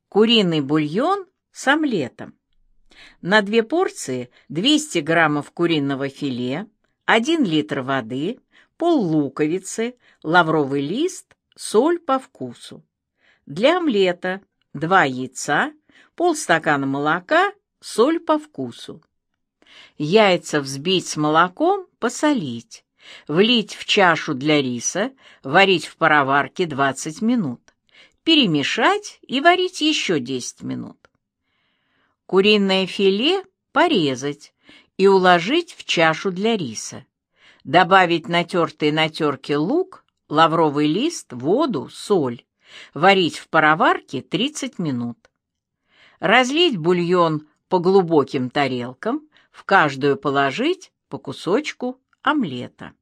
Куриный бульон с омлетом. На 2 порции 200 граммов куриного филе, 1 литр воды, пол-луковицы, лавровый лист, соль по вкусу. Для омлета 2 яйца, полстакана молока, соль по вкусу. Яйца взбить с молоком, посолить. Влить в чашу для риса, варить в пароварке 20 минут. Перемешать и варить еще 10 минут. Куриное филе порезать и уложить в чашу для риса. Добавить натертый на терке лук, лавровый лист, воду, соль. Варить в пароварке 30 минут. Разлить бульон по глубоким тарелкам, в каждую положить по кусочку омлета.